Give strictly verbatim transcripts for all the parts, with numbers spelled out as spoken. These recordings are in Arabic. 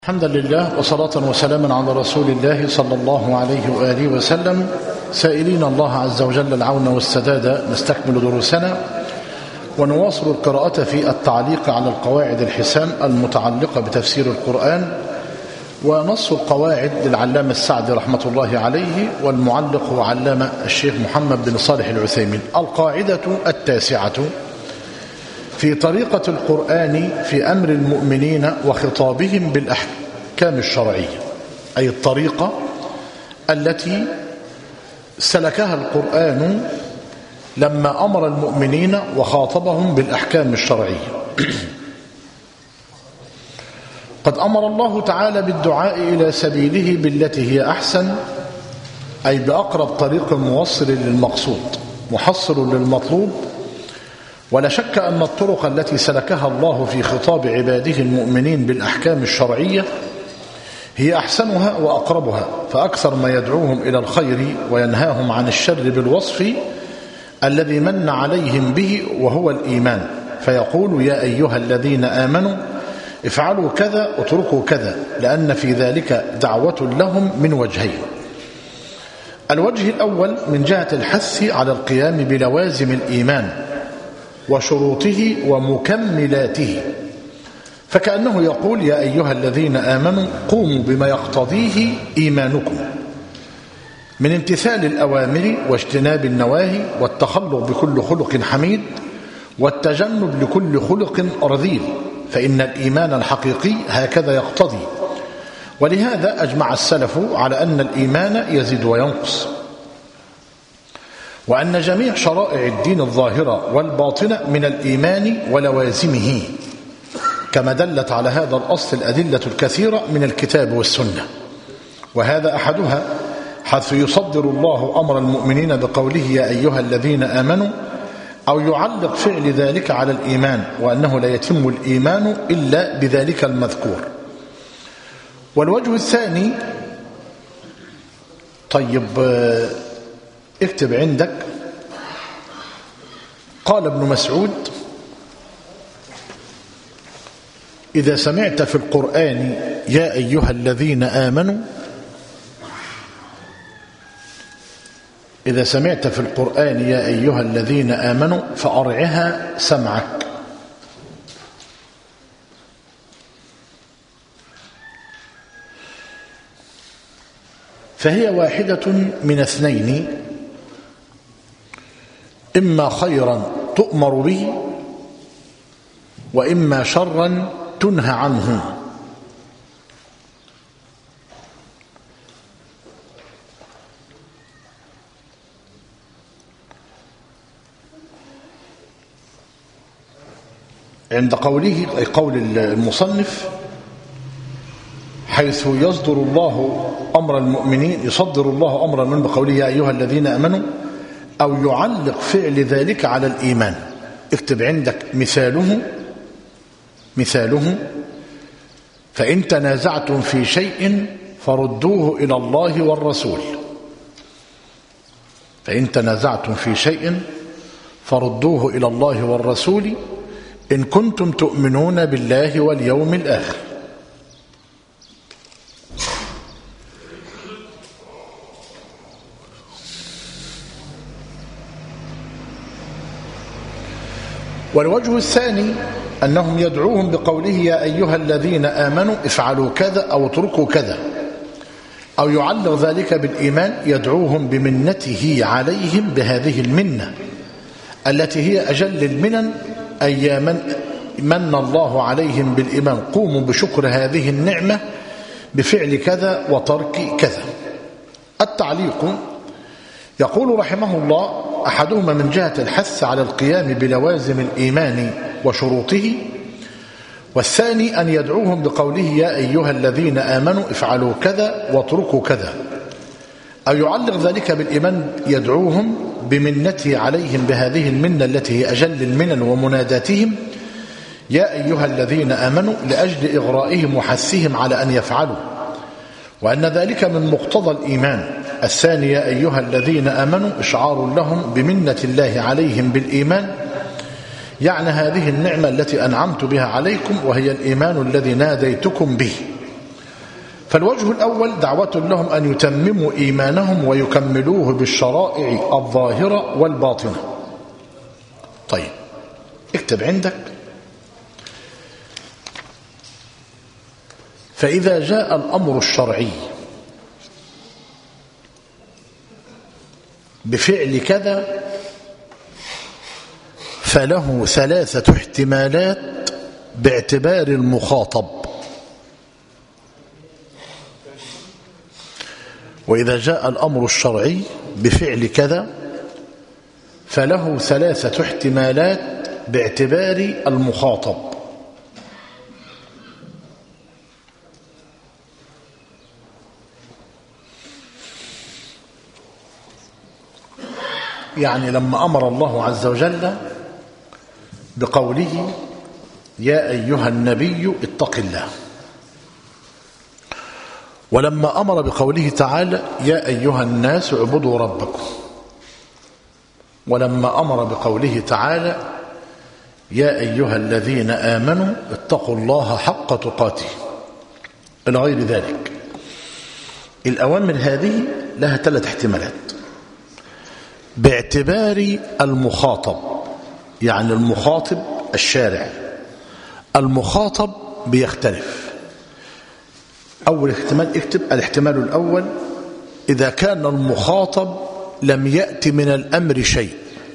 الحمد لله وصلاة وسلاما على رسول الله صلى الله عليه وآله وسلم، سائلين الله عز وجل العون والسداد. نستكمل دروسنا ونواصل القراءة في التعليق على القواعد الحسان المتعلقة بتفسير القرآن، ونص القواعد للعلامة السعدي رحمة الله عليه، والمعلق هو علامة الشيخ محمد بن صالح العثيمين. القاعدة التاسعة في طريقة القرآن في أمر المؤمنين وخطابهم بالأحكام الشرعية، أي الطريقة التي سلكها القرآن لما أمر المؤمنين وخاطبهم بالأحكام الشرعية. قد أمر الله تعالى بالدعاء إلى سبيله بالتي هي أحسن، أي بأقرب طريق موصل للمقصود محصل للمطلوب. ولا شك أن الطرق التي سلكها الله في خطاب عباده المؤمنين بالأحكام الشرعية هي أحسنها وأقربها، فأكثر ما يدعوهم إلى الخير وينهاهم عن الشر بالوصف الذي من عليهم به وهو الإيمان، فيقول: يا أيها الذين آمنوا افعلوا كذا اتركوا كذا، لأن في ذلك دعوة لهم من وجهين. الوجه الأول من جهة الحث على القيام بلوازم الإيمان وشروطه ومكملاته، فكأنه يقول: يا أيها الذين آمنوا قوموا بما يقتضيه إيمانكم من امتثال الأوامر واجتناب النواهي والتخلق بكل خلق حميد والتجنب لكل خلق رذيل، فإن الإيمان الحقيقي هكذا يقتضي. ولهذا أجمع السلف على أن الإيمان يزيد وينقص، وأن جميع شرائع الدين الظاهرة والباطنة من الإيمان ولوازمه، كما دلت على هذا الأصل الأدلة الكثيرة من الكتاب والسنة. وهذا أحدها حيث يصدر الله أمر المؤمنين بقوله: يا أيها الذين آمنوا، أو يعلق فعل ذلك على الإيمان، وأنه لا يتم الإيمان إلا بذلك المذكور. والوجه الثاني، طيب اكتب عندك، قال ابن مسعود: إذا سمعت في القرآن يا أيها الذين آمنوا إذا سمعت في القرآن يا أيها الذين آمنوا فأرعها سمعك. فهي واحدة من اثنين: إما خيرا تؤمر به، وإما شرا تنهى عنه. عند قوله، أي قول المصنف، حيث يصدر الله أمر المؤمنين يصدر الله أمر المؤمنين بقوله يا أيها الذين آمنوا، أو يعلق فعل ذلك على الإيمان. اكتب عندك مثاله مثاله فإن تنازعتم في شيء فردوه إلى الله والرسول فإن تنازعتم في شيء فردوه إلى الله والرسول إن كنتم تؤمنون بالله واليوم الآخر. والوجه الثاني أنهم يدعوهم بقوله يا أيها الذين آمنوا افعلوا كذا أو اتركوا كذا، أو يعلق ذلك بالإيمان، يدعوهم بمنته عليهم بهذه المنة التي هي أجل المنن، أي من من الله عليهم بالإيمان قوموا بشكر هذه النعمة بفعل كذا وترك كذا. التعليق يقول رحمه الله: أحدهما من جهة الحث على القيام بلوازم الإيمان وشروطه، والثاني أن يدعوهم بقوله يا أيها الذين آمنوا افعلوا كذا واتركوا كذا، أو يعلق ذلك بالإيمان، يدعوهم بمنته عليهم بهذه المنة التي هي أجل المنن ومناداتهم يا أيها الذين آمنوا، لأجل إغرائهم وحثهم على أن يفعلوا، وأن ذلك من مقتضى الإيمان. الثاني يا أيها الذين آمنوا إشعار لهم بمنة الله عليهم بالإيمان، يعني هذه النعمة التي أنعمت بها عليكم، وهي الإيمان الذي ناديتكم به. فالوجه الأول دعوة لهم أن يتمموا إيمانهم ويكملوه بالشرائع الظاهرة والباطنة. طيب اكتب عندك: فإذا جاء الأمر الشرعي بفعل كذا فله ثلاثة احتمالات باعتبار المخاطب. وإذا جاء الأمر الشرعي بفعل كذا فله ثلاثة احتمالات باعتبار المخاطب. يعني لما أمر الله عز وجل بقوله: يا أيها النبي اتق الله، ولما أمر بقوله تعالى: يا أيها الناس اعبدوا ربكم، ولما أمر بقوله تعالى: يا أيها الذين آمنوا اتقوا الله حق تقاته، إلى غير ذلك. الأوامر هذه لها ثلاث احتمالات باعتبار المخاطب، يعني المخاطب الشارع. المخاطب بيختلف. أول احتمال اكتب: الاحتمال الأول إذا كان المخاطب لم يأتي من الأمر شيء.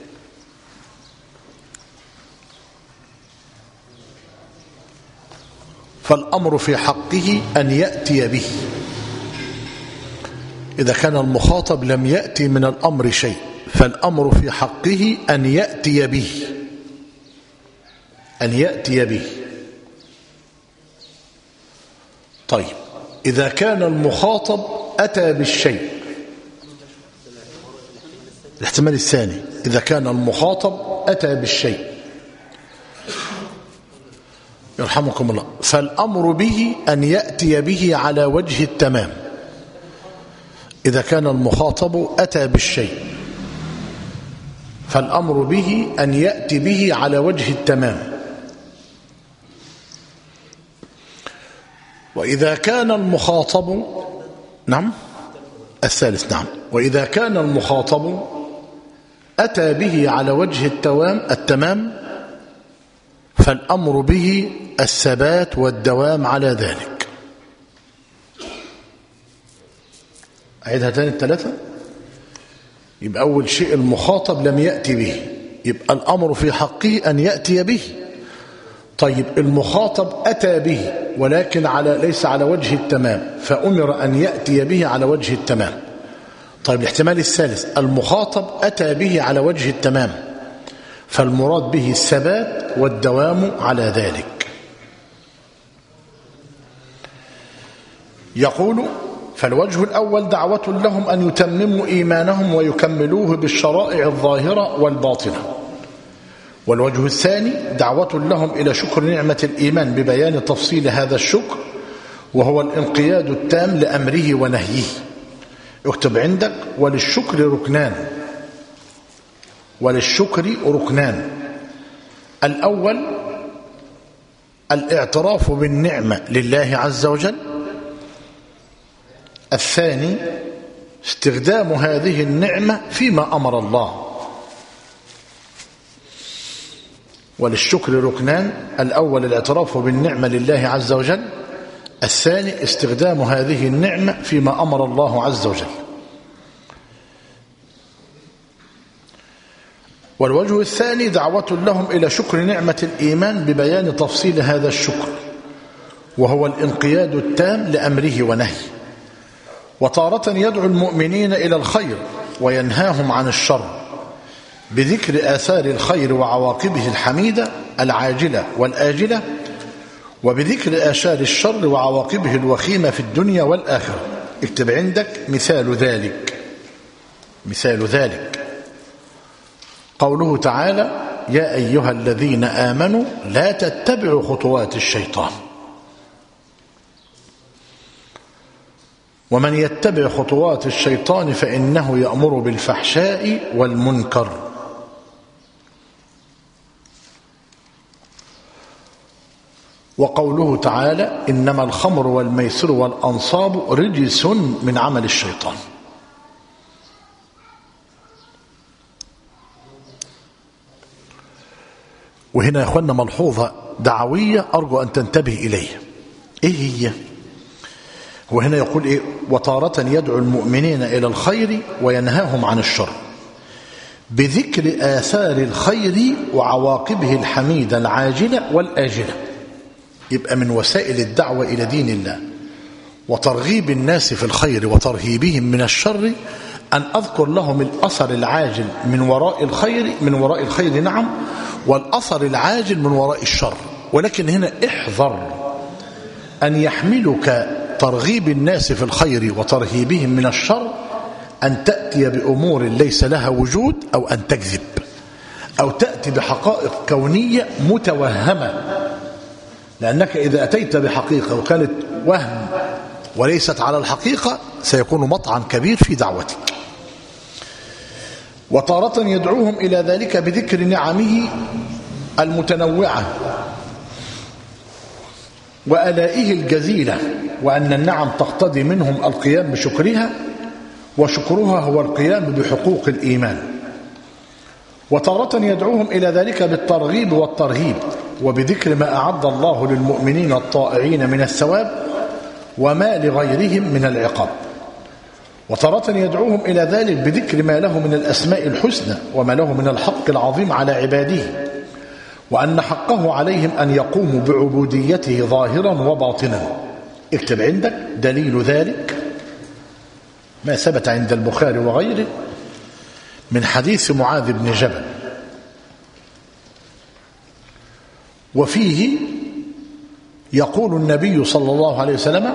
فالأمر في حقه أن يأتي به. إذا كان المخاطب لم يأتي من الأمر شيء فالأمر في حقه أن يأتي به، أن يأتي به. طيب إذا كان المخاطب أتى بالشيء، الاحتمال الثاني إذا كان المخاطب أتى بالشيء يرحمكم الله فالأمر به أن يأتي به على وجه التمام. إذا كان المخاطب أتى بالشيء فالأمر به أن يأتي به على وجه التمام. وإذا كان المخاطب نعم الثالث نعم وإذا كان المخاطب أتى به على وجه التوام التمام فالأمر به الثبات والدوام على ذلك. أعيدها تاني الثلاثة. يبقى أول شيء المخاطب لم يأتي به، يبقى الأمر في حقه أن يأتي به. طيب المخاطب أتى به ولكن على ليس على وجه التمام فأمر أن يأتي به على وجه التمام. طيب الاحتمال الثالث المخاطب أتى به على وجه التمام فالمراد به الثبات والدوام على ذلك. يقول: فالوجه الأول دعوة لهم أن يتمموا إيمانهم ويكملوه بالشرائع الظاهرة والباطنة. والوجه الثاني دعوة لهم إلى شكر نعمة الإيمان ببيان تفصيل هذا الشكر وهو الانقياد التام لأمره ونهيه. اكتب عندك: وللشكر ركنان. وللشكر ركنان. الأول الاعتراف بالنعمة لله عز وجل. الثاني استخدام هذه النعمة فيما أمر الله. وللشكر ركنان: الأول الاعتراف بالنعمة لله عز وجل، الثاني استخدام هذه النعمة فيما أمر الله عز وجل. والوجه الثاني دعوة لهم إلى شكر نعمة الإيمان ببيان تفصيل هذا الشكر وهو الانقياد التام لأمره ونهيه. وتارة يدعو المؤمنين إلى الخير وينهاهم عن الشر بذكر آثار الخير وعواقبه الحميدة العاجلة والآجلة وبذكر آثار الشر وعواقبه الوخيمة في الدنيا والآخرة. اكتب عندك مثال ذلك. مثال ذلك قوله تعالى: يا أيها الذين آمنوا لا تتبعوا خطوات الشيطان ومن يتبع خطوات الشيطان فإنه يأمر بالفحشاء والمنكر. وقوله تعالى إنما الخمر والميسر والأنصاب رجس من عمل الشيطان. وهنا يا أخوانا ملحوظة دعوية أرجو أن تنتبه إليها. إيه هي؟ وهنا يقول إيه؟ وتارة يدعو المؤمنين إلى الخير وينهاهم عن الشر بذكر آثار الخير وعواقبه الحميدة العاجلة والآجلة. يبقى من وسائل الدعوة إلى دين الله وترغيب الناس في الخير وترهيبهم من الشر أن أذكر لهم الأثر العاجل من وراء الخير من وراء الخير نعم، والأثر العاجل من وراء الشر. ولكن هنا احذر أن يحملك ترغيب الناس في الخير وترهيبهم من الشر أن تأتي بأمور ليس لها وجود، أو أن تكذب، أو تأتي بحقائق كونية متوهمة. لأنك إذا أتيت بحقيقة وكانت وهم وليست على الحقيقة سيكون مطعن كبير في دعوتك. وتارة يدعوهم إلى ذلك بذكر نعمه المتنوعة وآلائه الجزيلة، وأن النعم تقتضي منهم القيام بشكرها، وشكرها هو القيام بحقوق الإيمان. وتارة يدعوهم إلى ذلك بالترغيب والترهيب وبذكر ما أعد الله للمؤمنين الطائعين من الثواب وما لغيرهم من العقاب. وتارة يدعوهم إلى ذلك بذكر ما له من الأسماء الحسنى وما له من الحق العظيم على عباده، وأن حقه عليهم أن يقوموا بعبوديته ظاهرا وباطنا. اكتب عندك دليل ذلك ما ثبت عند البخاري وغيره من حديث معاذ بن جبل، وفيه يقول النبي صلى الله عليه وسلم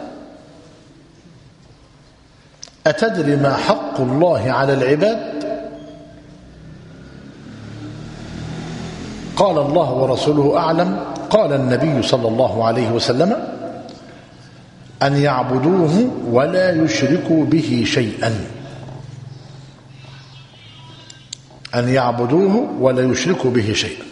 أتدري ما حق الله على العباد؟ قال الله ورسوله أعلم. قال النبي صلى الله عليه وسلم أن يعبدوه ولا يشركوا به شيئا. أن يعبدوه ولا يشركوا به شيئا.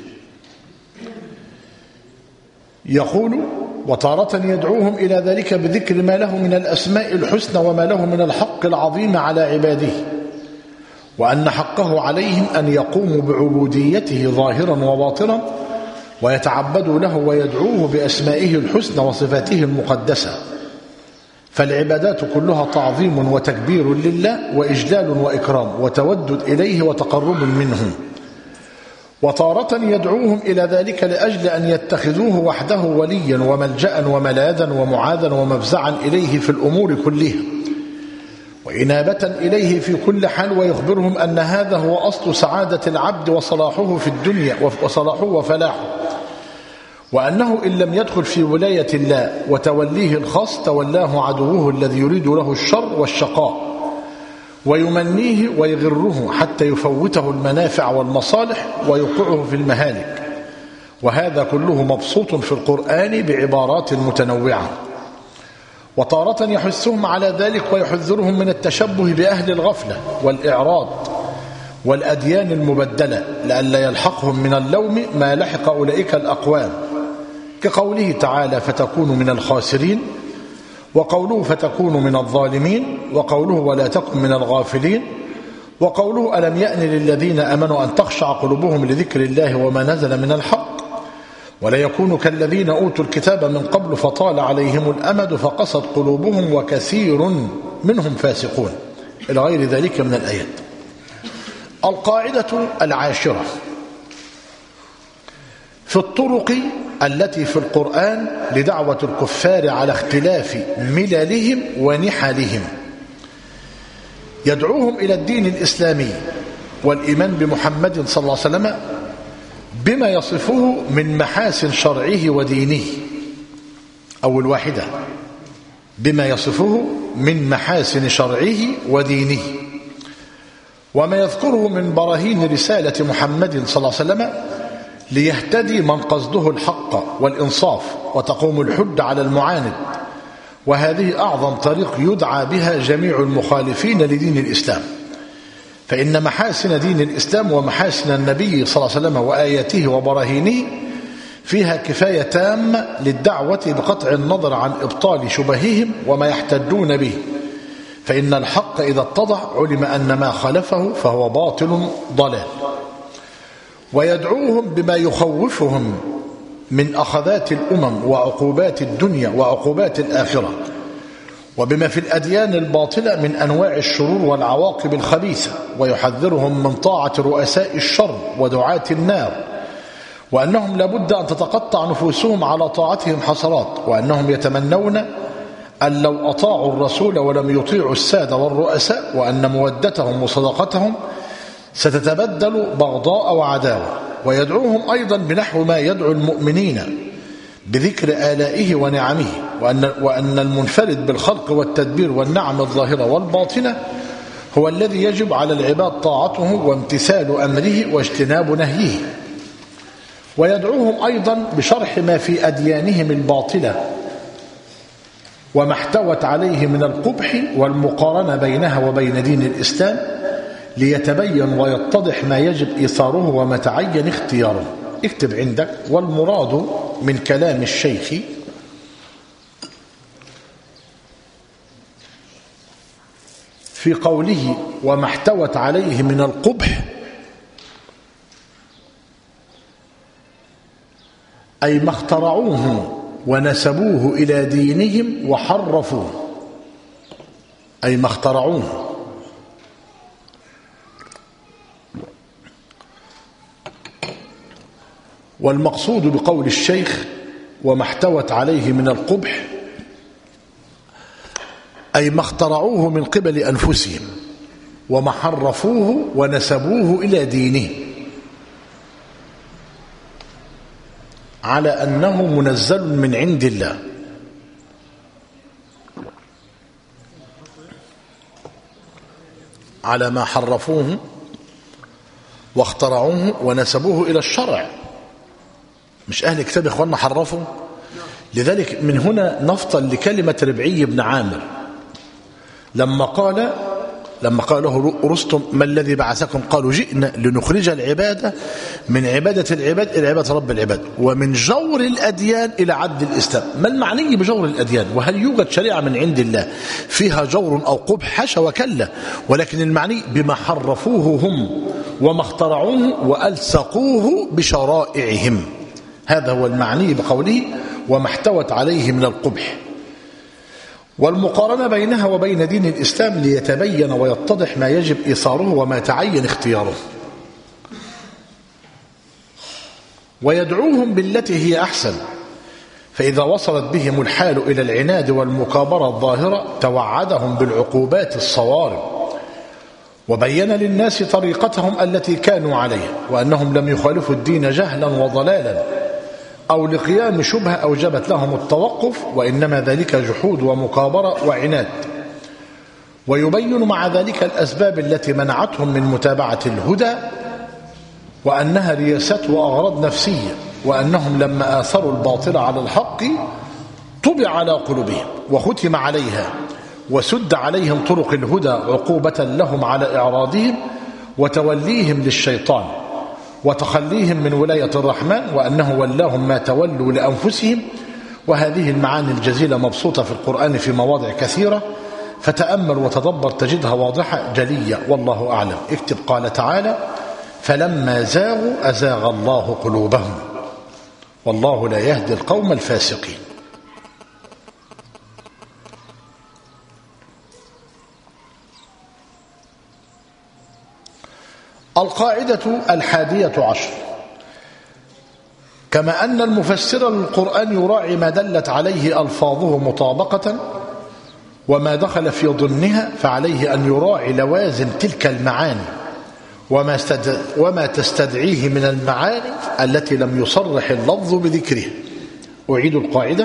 يقول وتارة يدعوهم إلى ذلك بذكر ما له من الأسماء الحسنى وما له من الحق العظيم على عباده، وأن حقه عليهم أن يقوموا بعبوديته ظاهرا وباطنا ويتعبدوا له ويدعوه بأسمائه الحسنى وصفاته المقدسة. فالعبادات كلها تعظيم وتكبير لله وإجلال وإكرام وتودد إليه وتقرب منه. وتارة يدعوهم إلى ذلك لأجل أن يتخذوه وحده وليا وملجأ وملاذا ومعاذا ومفزعا إليه في الأمور كلها وإنابة إليه في كل حال، ويخبرهم أن هذا هو أصل سعادة العبد وصلاحه في الدنيا وصلاحه وفلاحه، وأنه إن لم يدخل في ولاية الله وتوليه الخاص تولاه عدوه الذي يريد له الشر والشقاء ويمنيه ويغره حتى يفوته المنافع والمصالح ويوقعه في المهالك. وهذا كله مبسوط في القرآن بعبارات متنوعة. وتارة يحثهم على ذلك ويحذرهم من التشبه بأهل الغفلة والإعراض والأديان المبدلة لئلا يلحقهم من اللوم ما لحق أولئك الأقوام، كقوله تعالى فتكونوا من الخاسرين، وقوله فتكونوا من الظالمين، وقوله ولا تكن من الغافلين، وقوله ألم يأن للذين أمنوا أن تخشع قلوبهم لذكر الله وما نزل من الحق ولا يكونوا كالذين أوتوا الكتاب من قبل فطال عليهم الأمد فقست قلوبهم وكثير منهم فاسقون إلى غير ذلك من الآيات. القاعدة العاشرة في الطرق التي في القرآن لدعوة الكفار على اختلاف مللهم ونحلهم. يدعوهم إلى الدين الإسلامي والإيمان بمحمد صلى الله عليه وسلم بما يصفه من محاسن شرعه ودينه. أول واحدة بما يصفه من محاسن شرعه ودينه، وما يذكره من براهين رسالة محمد صلى الله عليه وسلم ليهتدي من قصده الحق والإنصاف وتقوم الحج على المعاند. وهذه أعظم طريق يدعى بها جميع المخالفين لدين الإسلام، فإن محاسن دين الإسلام ومحاسن النبي صلى الله عليه وسلم وآياته وبراهينه فيها كفاية تامة للدعوة بقطع النظر عن إبطال شبههم وما يحتجون به، فإن الحق إذا اتضح علم أن ما خالفه فهو باطل ضلال. ويدعوهم بما يخوفهم من أخذات الأمم وعقوبات الدنيا وعقوبات الآخرة، وبما في الأديان الباطلة من أنواع الشرور والعواقب الخبيثة، ويحذرهم من طاعة رؤساء الشر ودعاة النار، وأنهم لابد أن تتقطع نفوسهم على طاعتهم حسرات، وأنهم يتمنون أن لو أطاعوا الرسول ولم يطيعوا السادة والرؤساء، وأن مودتهم وصداقتهم ستتبدل بغضاء وعداوة. ويدعوهم أيضا بنحو ما يدعو المؤمنين بذكر آلائه ونعمه، وأن, وأن المنفرد بالخلق والتدبير والنعم الظاهرة والباطنة هو الذي يجب على العباد طاعته وامتثال أمره واجتناب نهيه. ويدعوهم أيضا بشرح ما في أديانهم الباطلة وما احتوت عليه من القبح والمقارنة بينها وبين دين الإسلام، ليتبين ويتضح ما يجب إيثاره وما تعين اختياره. اكتب عندك: والمراد من كلام الشيخ في قوله وما احتوت عليه من القبح أي ما اخترعوه ونسبوه إلى دينهم وحرفوه، أي ما اخترعوه والمقصود بقول الشيخ وما احتوت عليه من القبح أي ما اخترعوه من قبل أنفسهم وما حرفوه ونسبوه إلى دينه على أنه منزل من عند الله، على ما حرفوه واخترعوه ونسبوه إلى الشرع. مش أهل كتاب إخواننا حرفوا. لذلك من هنا نفصل لكلمة ربعي بن عامر لما قال لما قال له رستم ما الذي بعثكم؟ قالوا جئنا لنخرج العبادة من عبادة العباد إلى عبادة رب العباد ومن جور الأديان إلى عدل الإسلام. ما المعني بجور الأديان؟ وهل يوجد شريعة من عند الله فيها جور أو قبح؟ حاشا وكلا، ولكن المعني بما حرفوه هم وما اخترعوه وألصقوه بشرائعهم. هذا هو المعني بقوله وما احتوت عليه من القبح، والمقارنة بينها وبين دين الإسلام ليتبين ويتضح ما يجب إيثاره وما تعين اختياره. ويدعوهم بالتي هي أحسن، فإذا وصلت بهم الحال إلى العناد والمكابرة الظاهرة توعدهم بالعقوبات الصوارم، وبين للناس طريقتهم التي كانوا عليها، وأنهم لم يخالفوا الدين جهلا وضلالا أو لقيام شبهة أوجبت لهم التوقف، وإنما ذلك جحود ومكابرة وعناد. ويبين مع ذلك الأسباب التي منعتهم من متابعة الهدى، وأنها رياسات وأغراض نفسية، وأنهم لما آثروا الباطل على الحق طبع على قلوبهم وختم عليها وسد عليهم طرق الهدى عقوبة لهم على إعراضهم وتوليهم للشيطان وتخليهم من ولاية الرحمن، وأنه ولاهم ما تولوا لأنفسهم. وهذه المعاني الجزيلة مبسوطة في القرآن في مواضع كثيرة، فتأمل وتدبر تجدها واضحة جلية، والله أعلم. اكتب قال تعالى فلما زاغوا أزاغ الله قلوبهم والله لا يهدي القوم الفاسقين. القاعدة الحادية عشر: كما أن المفسر للقرآن يراعي ما دلت عليه ألفاظه مطابقة وما دخل في ضمنها، فعليه أن يراعي لوازم تلك المعاني وما, وما تستدعيه من المعاني التي لم يصرح اللفظ بذكره. أعيد القاعدة: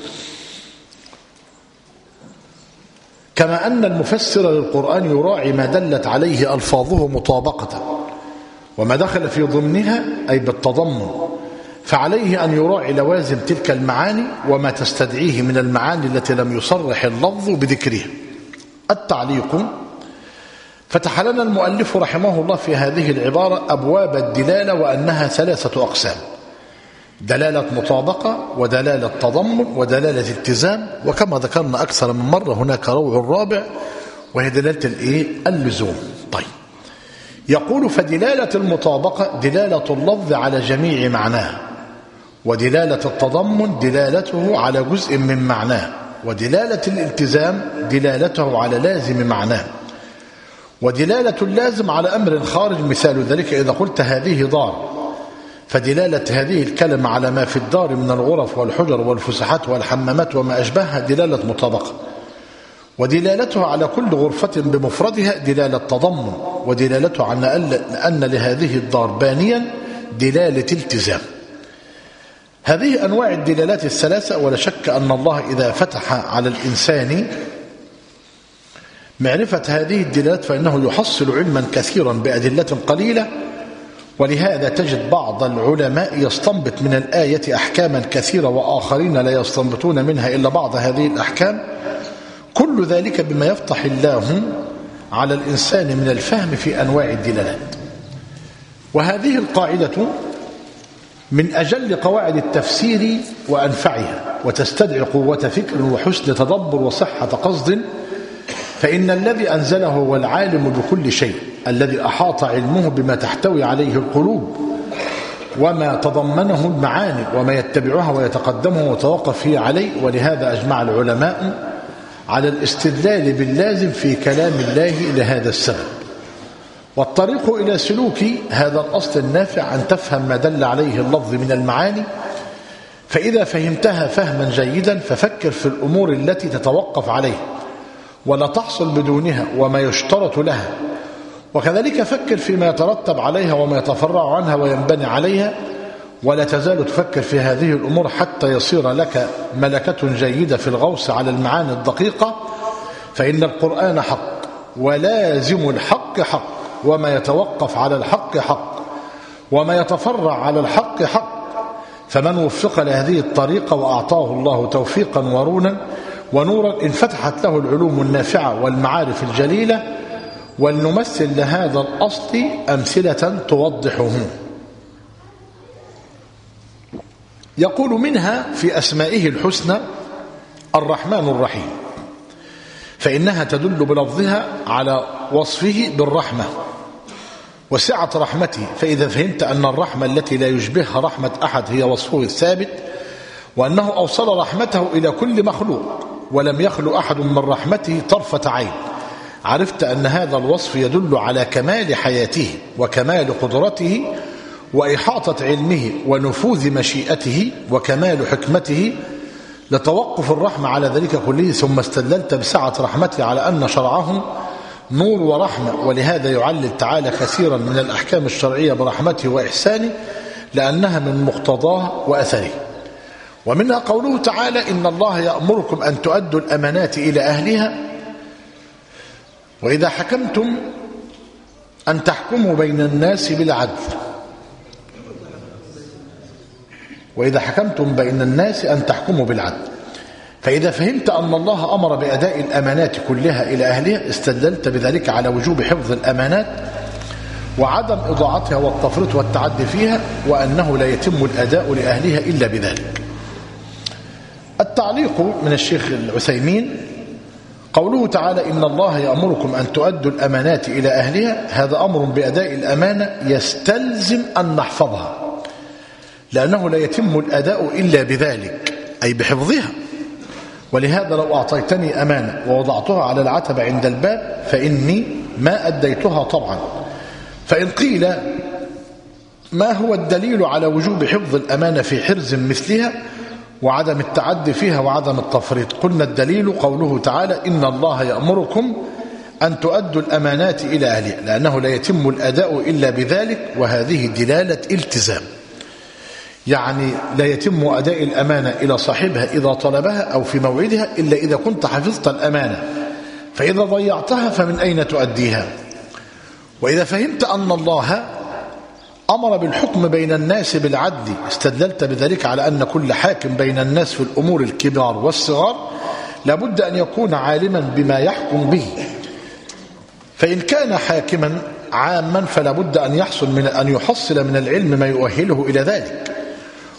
كما أن المفسر للقرآن يراعي ما دلت عليه ألفاظه مطابقة وما دخل في ضمنها أي بالتضمن، فعليه أن يراعي لوازم تلك المعاني وما تستدعيه من المعاني التي لم يصرح اللفظ بذكره. التعليق: فتح لنا المؤلف رحمه الله في هذه العبارة أبواب الدلالة وأنها ثلاثة أقسام. دلالة مطابقة ودلالة تضمن ودلالة التزام، وكما ذكرنا أكثر من مرة هناك روع رابع وهي دلالة الإيه؟ اللزوم. طيب، يقول فدلالة المطابقة دلالة اللفظ على جميع معناه، ودلالة التضمن دلالته على جزء من معناه، ودلالة الالتزام دلالته على لازم معناه، ودلالة اللازم على أمر خارج. مثال ذلك إذا قلت هذه دار، فدلالة هذه الكلمة على ما في الدار من الغرف والحجر والفسحات والحمامات وما أشبهها دلالة مطابقة، ودلالته على كل غرفة بمفردها دلالة تضمن، ودلالته على أن لهذه الدار بانيا دلالة التزام. هذه أنواع الدلالات الثلاثة، ولا شك أن الله إذا فتح على الإنسان معرفة هذه الدلالات فإنه يحصل علما كثيرا بأدلة قليلة، ولهذا تجد بعض العلماء يستنبط من الآية أحكاما كثيرة وآخرين لا يستنبطون منها إلا بعض هذه الأحكام، كل ذلك بما يفتح الله على الإنسان من الفهم في أنواع الدلالات. وهذه القاعدة من أجل قواعد التفسير وأنفعها، وتستدعي قوة فكر وحسن تدبر وصحة قصد، فإن الذي أنزله هو العالم بكل شيء، الذي أحاط علمه بما تحتوي عليه القلوب وما تضمنه المعاني وما يتبعها ويتقدمه ويتوقف فيه عليه. ولهذا أجمع العلماء على الاستدلال باللازم في كلام الله لهذا السبب. والطريق إلى سلوك هذا الأصل النافع أن تفهم ما دل عليه اللفظ من المعاني، فإذا فهمتها فهما جيدا ففكر في الأمور التي تتوقف عليها ولا تحصل بدونها وما يشترط لها، وكذلك فكر فيما يترتب عليها وما يتفرع عنها وينبني عليها، ولا تزال تفكر في هذه الأمور حتى يصير لك ملكة جيدة في الغوص على المعاني الدقيقة. فإن القرآن حق ولازم الحق حق، وما يتوقف على الحق حق، وما يتفرع على الحق حق. فمن وفق لهذه الطريقة وأعطاه الله توفيقا ورونا ونورا انفتحت له العلوم النافعة والمعارف الجليلة. ولنمثل لهذا الأصل أمثلة توضحه. يقول منها في أسمائه الحسنى الرحمن الرحيم، فإنها تدل بلفظها على وصفه بالرحمة وسعة رحمته، فإذا فهمت أن الرحمة التي لا يشبهها رحمة أحد هي وصفه الثابت، وأنه أوصل رحمته إلى كل مخلوق ولم يخلو أحد من رحمته طرفة عين، عرفت أن هذا الوصف يدل على كمال حياته وكمال قدرته وإحاطة علمه ونفوذ مشيئته وكمال حكمته لتوقف الرحمة على ذلك كله. ثم استدللت بسعة رحمته على أن شرعه نور ورحمة، ولهذا يعلل تعالى كثيرا من الأحكام الشرعية برحمته وإحسانه لأنها من مقتضاه وأثره. ومنها قوله تعالى إن الله يأمركم أن تؤدوا الأمانات إلى أهلها وإذا حكمتم أن تحكموا بين الناس بالعدل وإذا حكمتم بين الناس أن تحكموا بالعدل. فإذا فهمت أن الله أمر بأداء الأمانات كلها إلى أهلها استدللت بذلك على وجوب حفظ الأمانات وعدم إضاعتها والتفريط والتعدي فيها، وأنه لا يتم الأداء لأهلها إلا بذلك. التعليق من الشيخ العثيمين قوله تعالى إن الله يأمركم أن تؤدوا الأمانات إلى أهلها، هذا أمر بأداء الأمانة يستلزم أن نحفظها، لأنه لا يتم الأداء إلا بذلك أي بحفظها. ولهذا لو أعطيتني أمانة ووضعتها على العتبة عند الباب فإني ما أديتها طبعا. فإن قيل ما هو الدليل على وجوب حفظ الأمانة في حرز مثلها وعدم التعدي فيها وعدم التفريط؟ قلنا الدليل قوله تعالى إن الله يأمركم أن تؤدوا الأمانات إلى أهلها، لأنه لا يتم الأداء إلا بذلك، وهذه دلالة التزام، يعني لا يتم أداء الأمانة إلى صاحبها إذا طلبها أو في موعدها إلا إذا كنت حفظت الأمانة، فإذا ضيعتها فمن أين تؤديها؟ وإذا فهمت أن الله أمر بالحكم بين الناس بالعدل استدللت بذلك على أن كل حاكم بين الناس في الأمور الكبار والصغار لابد أن يكون عالما بما يحكم به، فإن كان حاكما عاما فلا بد أن يحصل من أن يحصل من العلم ما يؤهله إلى ذلك.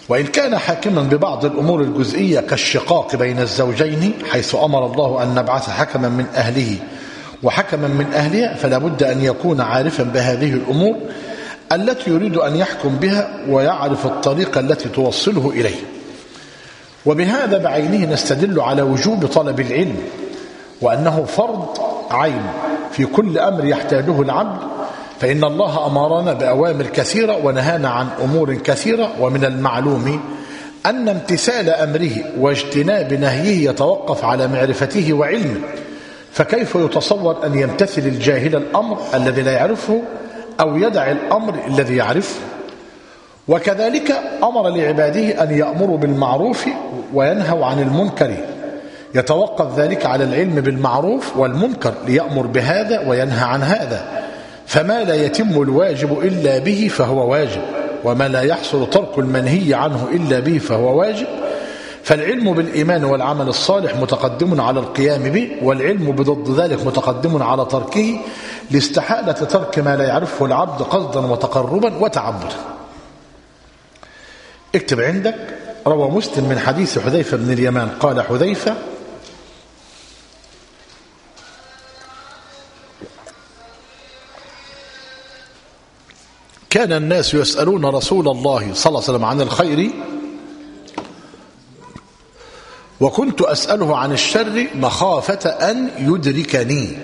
وإن كان حاكما ببعض الأمور الجزئية كالشقاق بين الزوجين حيث أمر الله أن نبعث حكما من أهله وحكما من أهلها، فلا بد أن يكون عارفا بهذه الأمور التي يريد أن يحكم بها ويعرف الطريقة التي توصله إليه. وبهذا بعينه نستدل على وجوب طلب العلم، وأنه فرض عين في كل أمر يحتاجه العبد، فإن الله أمرنا بأوامر كثيرة ونهانا عن أمور كثيرة، ومن المعلوم أن امتثال أمره واجتناب نهيه يتوقف على معرفته وعلمه، فكيف يتصور أن يمتثل الجاهل الأمر الذي لا يعرفه أو يدع الأمر الذي يعرفه؟ وكذلك أمر لعباده أن يأمروا بالمعروف وينهوا عن المنكر، يتوقف ذلك على العلم بالمعروف والمنكر ليأمر بهذا وينهى عن هذا، فما لا يتم الواجب إلا به فهو واجب، وما لا يحصل ترك المنهي عنه إلا به فهو واجب. فالعلم بالإيمان والعمل الصالح متقدم على القيام به، والعلم بضد ذلك متقدم على تركه لاستحالة ترك ما لا يعرفه العبد قصدا وتقربا وتعبدا. اكتب عندك: روى مسلم من حديث حذيفة بن اليمان قال حذيفة: كان الناس يسألون رسول الله صلى الله عليه وسلم عن الخير وكنت أسأله عن الشر مخافة أن يدركني.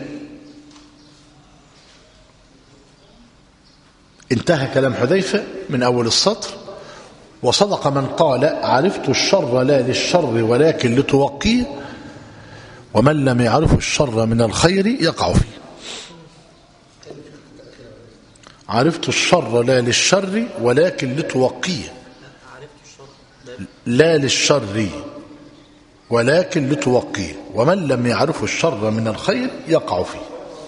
انتهى كلام حذيفة من أول السطر. وصدق من قال: عرفت الشر لا للشر ولكن لتوقيه، ومن لم يعرف الشر من الخير يقع فيه. عرفت الشر لا للشر ولكن لتوقيه، لا للشر ولكن لتوقيه، ومن لم يعرف الشر من الخير يقع فيه.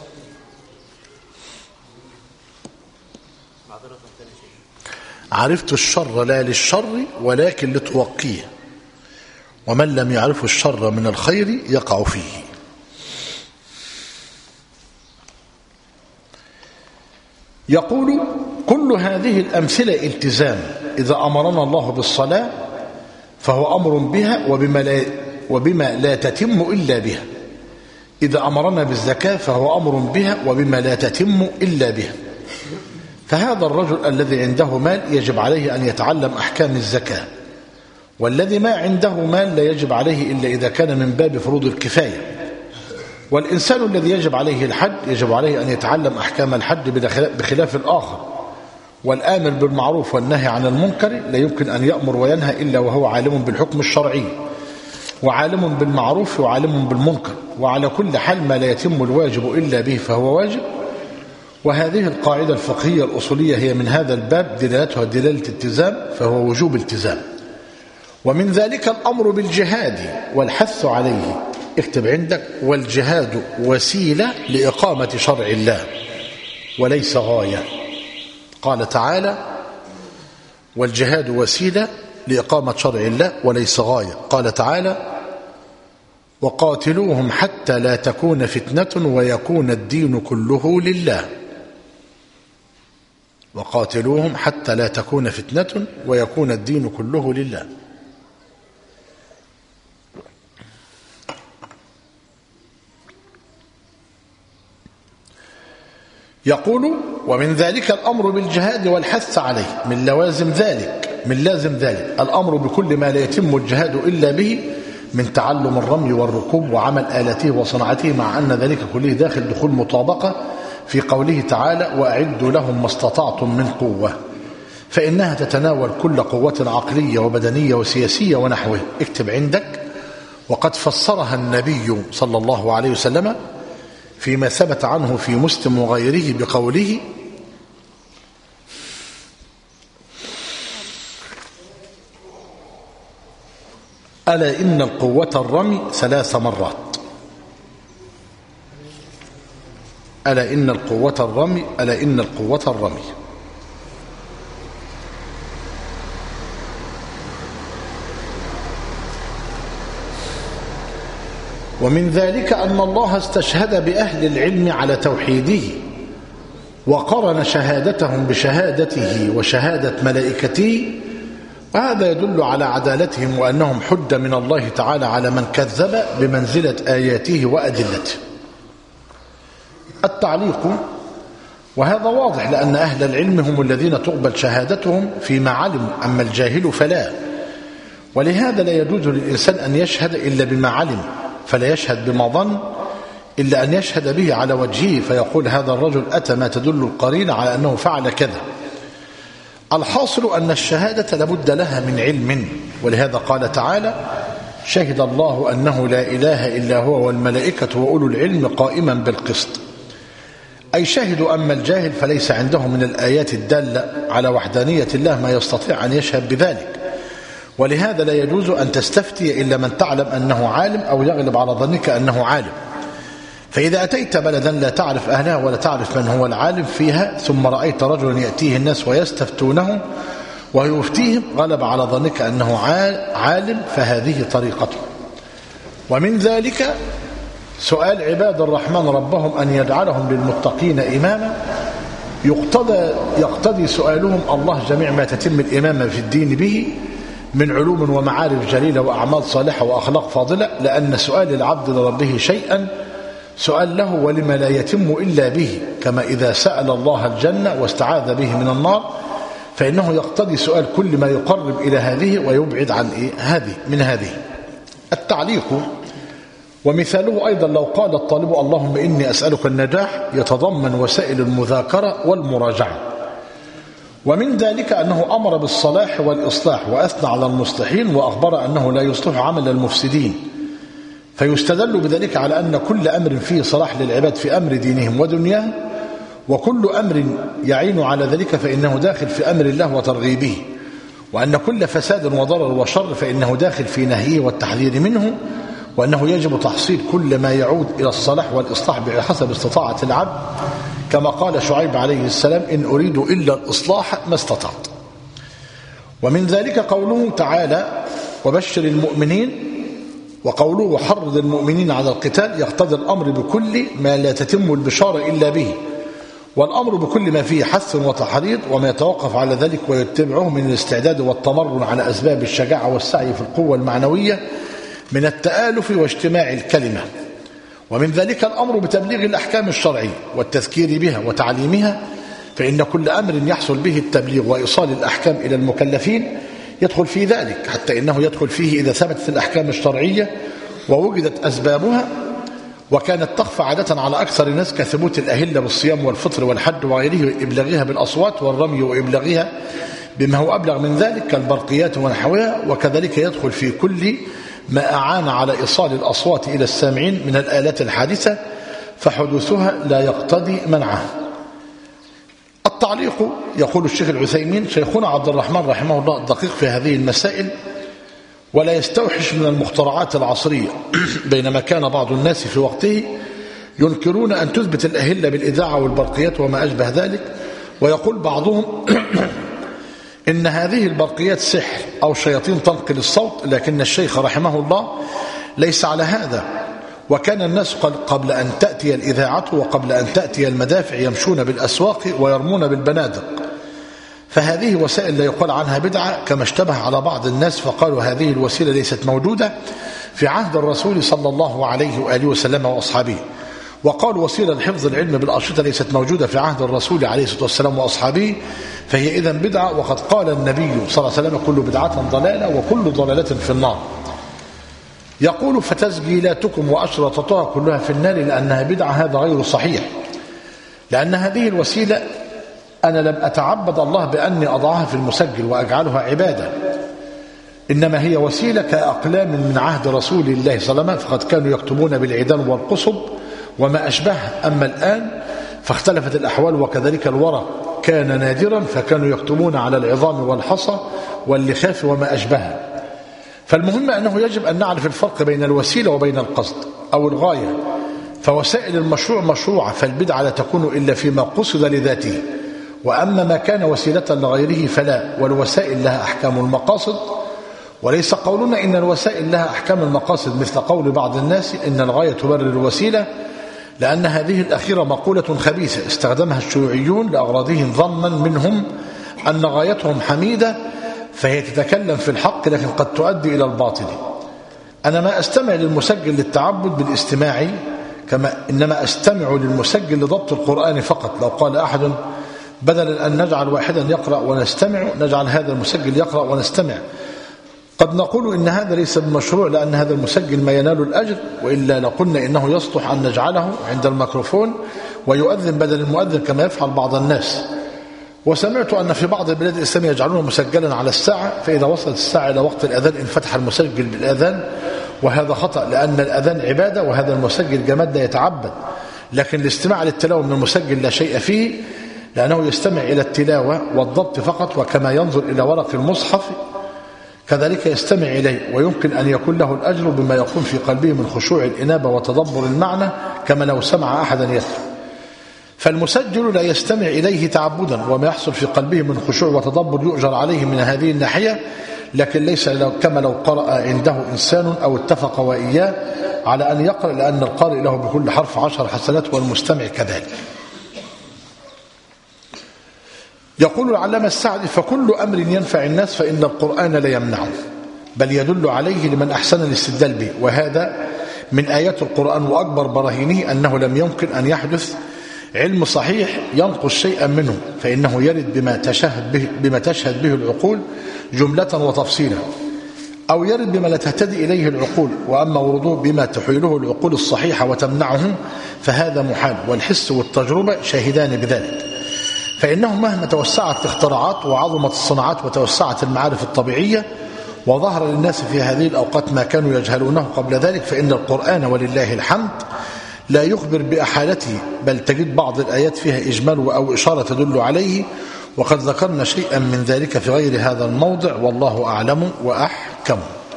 عرفت الشر لا للشر ولكن لتوقيه، ومن لم يعرف الشر من الخير يقع فيه. يقول: كل هذه الأمثلة التزام. إذا أمرنا الله بالصلاة فهو أمر بها وبما لا, وبما لا تتم إلا بها. إذا أمرنا بالزكاة فهو أمر بها وبما لا تتم إلا بها. فهذا الرجل الذي عنده مال يجب عليه أن يتعلم أحكام الزكاة، والذي ما عنده مال لا يجب عليه إلا إذا كان من باب فروض الكفاية. والإنسان الذي يجب عليه الحج يجب عليه أن يتعلم أحكام الحج بخلاف الآخر. والآمر بالمعروف والنهي عن المنكر لا يمكن أن يأمر وينهى إلا وهو عالم بالحكم الشرعي، وعالم بالمعروف وعالم بالمنكر. وعلى كل حال ما لا يتم الواجب إلا به فهو واجب. وهذه القاعدة الفقهية الأصولية هي من هذا الباب، دلالتها دلالة التزام، فهو وجوب التزام. ومن ذلك الأمر بالجهاد والحث عليه. اكتب عندك: والجهاد وسيلة لإقامة شرع الله وليس غاية. قال تعالى: والجهاد وسيلة لإقامة شرع الله وليس غاية. قال تعالى: وقاتلوهم حتى لا تكون فتنة ويكون الدين كله لله. وقاتلوهم حتى لا تكون فتنة ويكون الدين كله لله. يقول: ومن ذلك الأمر بالجهاد والحث عليه. من لوازم ذلك من لازم ذلك الأمر بكل ما لا يتم الجهاد إلا به من تعلم الرمي والركوب وعمل آلته وصنعته، مع أن ذلك كله داخل دخول مطابقة في قوله تعالى: وأعدوا لهم ما استطعتم من قوة، فإنها تتناول كل قوة عقلية وبدنية وسياسية ونحوه. اكتب عندك: وقد فسرها النبي صلى الله عليه وسلم فيما ثبت عنه في مسلم وغيره بقوله: ألا إن القوة الرمي ثلاث مرات. ألا إن القوة الرمي ألا إن القوة الرمي ومن ذلك أن الله استشهد بأهل العلم على توحيده، وقرن شهادتهم بشهادته وشهادة ملائكته، وهذا يدل على عدالتهم وأنهم حجة من الله تعالى على من كذب بمنزلة آياته وأدلته. التعليق، وهذا واضح لأن أهل العلم هم الذين تقبل شهادتهم فيما علموا، أما الجاهل فلا، ولهذا لا يجوز للإنسان أن يشهد إلا بما علم، فلا يشهد بما ظن إلا أن يشهد به على وجهه فيقول هذا الرجل أتى ما تدل القرينة على أنه فعل كذا. الحاصل أن الشهادة لابد لها من علم، ولهذا قال تعالى شهد الله أنه لا إله إلا هو والملائكة وأولو العلم قائما بالقسط، أي شهدوا. أما الجاهل فليس عنده من الآيات الدالة على وحدانية الله ما يستطيع أن يشهد بذلك، ولهذا لا يجوز أن تستفتي إلا من تعلم أنه عالم أو يغلب على ظنك أنه عالم. فإذا أتيت بلدا لا تعرف أهلها ولا تعرف من هو العالم فيها، ثم رأيت رجلا يأتيه الناس ويستفتونه ويفتيهم، غلب على ظنك أنه عالم، فهذه طريقته. ومن ذلك سؤال عباد الرحمن ربهم أن يجعلهم للمتقين إماما، يقتضي, يقتضي سؤالهم الله جميع ما تتم الإمامة في الدين به من علوم ومعارف جليلة وأعمال صالحة وأخلاق فاضلة، لأن سؤال العبد لربه شيئا سؤال له ولما لا يتم إلا به، كما إذا سأل الله الجنة واستعاذ به من النار، فإنه يقتضي سؤال كل ما يقرب إلى هذه ويبعد عن إيه؟ هذه من هذه. التعليق، ومثاله أيضا لو قال الطالب اللهم إني أسألك النجاح، يتضمن وسائل المذاكرة والمراجعة. ومن ذلك أنه أمر بالصلاح والإصلاح وأثنى على المصلحين، وأخبر أنه لا يصلح عمل المفسدين، فيستدل بذلك على أن كل أمر فيه صلاح للعباد في أمر دينهم ودنياهم، وكل أمر يعين على ذلك فإنه داخل في أمر الله وترغيبه، وأن كل فساد وضرر وشر فإنه داخل في نهيه والتحذير منه، وأنه يجب تحصيل كل ما يعود إلى الصلاح والإصلاح بحسب استطاعة العبد، كما قال شعيب عليه السلام إن أريد إلا الإصلاح ما استطعت. ومن ذلك قوله تعالى وبشر المؤمنين، وقوله وحرض المؤمنين على القتال، يقتضي الأمر بكل ما لا تتم البشارة إلا به، والأمر بكل ما فيه حث وتحريض، وما يتوقف على ذلك ويتبعه من الاستعداد والتمرن على أسباب الشجاعة والسعي في القوة المعنوية من التآلف واجتماع الكلمة. ومن ذلك الأمر بتبليغ الأحكام الشرعية والتذكير بها وتعليمها، فإن كل أمر يحصل به التبليغ وإيصال الأحكام إلى المكلفين يدخل في ذلك، حتى إنه يدخل فيه إذا ثبتت الأحكام الشرعية ووجدت أسبابها، وكانت تخفى عادة على أكثر الناس كثبوت الأهلة بالصيام والفطر والحج وغيره، وإبلاغها بالأصوات والرمي وإبلاغها بما هو أبلغ من ذلك كالبرقيات ونحوها. وكذلك يدخل في كل ما أعان على إيصال الأصوات إلى السامعين من الآلات الحادثة، فحدوثها لا يقتضي منعها. التعليق، يقول الشيخ العثيمين شيخنا عبد الرحمن رحمه الله الدقيق في هذه المسائل، ولا يستوحش من المخترعات العصرية، بينما كان بعض الناس في وقته ينكرون أن تثبت الأهلة بالإذاعة والبرقيات وما أشبه ذلك، ويقول بعضهم إن هذه البرقيات سحر أو شياطين تنقل الصوت، لكن الشيخ رحمه الله ليس على هذا، وكان الناس قبل أن تأتي الإذاعة وقبل أن تأتي المدافع يمشون بالأسواق ويرمون بالبنادق، فهذه وسائل لا يقال عنها بدعة، كما اشتبه على بعض الناس فقالوا هذه الوسيلة ليست موجودة في عهد الرسول صلى الله عليه وآله وسلم وأصحابه، وقالوا وسيلة لحفظ العلم بالأشرطة ليست موجودة في عهد الرسول عليه الصلاة والسلام وأصحابه، فهي إذن بدعة. وقد قال النبي صلى الله عليه وسلم كل بدعة ضلالة وكل ضلالة في النار. يقول فتسجيلاتكم وأشرطتها كلها في النار لأنها بدعة، هذا غير صحيح، لأن هذه الوسيلة أنا لم أتعبد الله بأني أضعها في المسجل وأجعلها عبادة، إنما هي وسيلة كأقلام من عهد رسول الله صلى الله عليه وسلم، فقد كانوا يكتبون بالعيدان والقصب وما أشبه. أما الآن فاختلفت الأحوال، وكذلك الورق كان نادرا فكانوا يكتبون على العظام والحصى واللخاف وما أشبهها. فالمهم أنه يجب أن نعرف الفرق بين الوسيلة وبين القصد أو الغاية، فوسائل المشروع مشروعة، فالبدعة لا تكون إلا فيما قصد لذاته، وأما ما كان وسيلة لغيره فلا. والوسائل لها أحكام المقاصد، وليس قولنا إن الوسائل لها أحكام المقاصد مثل قول بعض الناس إن الغاية تبرر الوسيلة، لأن هذه الأخيرة مقولة خبيثة استخدمها الشيوعيون لأغراضهم ظنا منهم أن غايتهم حميدة، فهي تتكلم في الحق لكن قد تؤدي إلى الباطل. أنا ما أستمع للمسجل للتعبد بالاستماع، كما إنما أستمع للمسجل لضبط القرآن فقط. لو قال أحد بدلا أن نجعل واحدا يقرأ ونستمع نجعل هذا المسجل يقرأ ونستمع، قد نقول إن هذا ليس بمشروع لأن هذا المسجل ما ينال الأجر، وإلا لقلنا إنه يصلح أن نجعله عند الميكروفون ويؤذن بدل المؤذن كما يفعل بعض الناس. وسمعت أن في بعض البلاد الإسلامية يجعلونه مسجلا على الساعة، فإذا وصلت الساعة إلى وقت الأذان انفتح المسجل بالأذان، وهذا خطأ لأن الأذان عبادة وهذا المسجل جماد لا يتعبد. لكن الاستماع للتلاوة من المسجل لا شيء فيه، لأنه يستمع إلى التلاوة والضبط فقط، وكما ينظر إلى ورق المصحف كذلك يستمع إليه، ويمكن أن يكون له الأجر بما يقوم في قلبه من خشوع الإنابة وتدبر المعنى كما لو سمع أحدا يتلو. فالمسجل لا يستمع إليه تعبدا، وما يحصل في قلبه من خشوع وتدبر يؤجر عليه من هذه الناحية، لكن ليس كما لو قرأ عنده إنسان أو اتفق وإياه على أن يقرأ، لأن القارئ له بكل حرف عشر حسنات والمستمع كذلك. يقول العلامة السعدي: فكل أمر ينفع الناس فإن القرآن لا يمنعه، بل يدل عليه لمن أحسن الاستدلال به، وهذا من آيات القرآن وأكبر براهينه أنه لم يمكن أن يحدث علم صحيح ينقص شيئا منه، فإنه يرد بما تشهد به, بما تشهد به العقول جملة وتفصيلا، أو يرد بما لا تهتدي إليه العقول. وأما ورده بما تحيله العقول الصحيحة وتمنعه فهذا محال، والحس والتجربة شاهدان بذلك. فإنه مهما توسعت الاختراعات وعظمت الصناعات وتوسعت المعارف الطبيعية وظهر للناس في هذه الأوقات ما كانوا يجهلونه قبل ذلك، فإن القرآن ولله الحمد لا يخبر بأحالته، بل تجد بعض الآيات فيها إجمال أو إشارة تدل عليه، وقد ذكرنا شيئا من ذلك في غير هذا الموضع، والله أعلم وأحكم.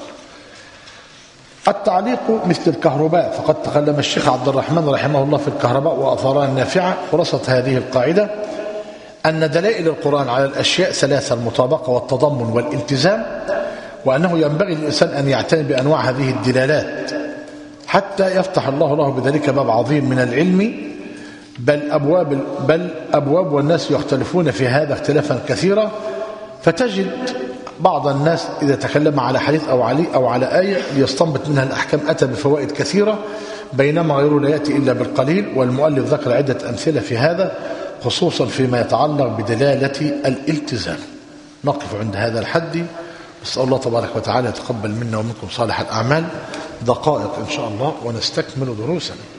التعليق مثل الكهرباء، فقد تكلم الشيخ عبد الرحمن رحمه الله في الكهرباء وأثارها النافعة. خلاصة هذه القاعدة أن دلائل القرآن على الأشياء ثلاثة: المطابقة والتضمن والالتزام، وأنه ينبغي للإنسان أن يعتني بأنواع هذه الدلالات حتى يفتح الله له بذلك باب عظيم من العلم، بل أبواب, بل أبواب والناس يختلفون في هذا اختلافا كثيرا، فتجد بعض الناس إذا تكلم على حديث أو علي أو على آية ليستنبط منها الأحكام أتى بفوائد كثيرة، بينما غيره لا يأتي إلا بالقليل. والمؤلف ذكر عدة أمثلة في هذا، خصوصا فيما يتعلق بدلالة الالتزام. نقف عند هذا الحد، نسأل الله تبارك وتعالى يتقبل منا ومنكم صالح الأعمال. دقائق إن شاء الله ونستكمل دروسنا.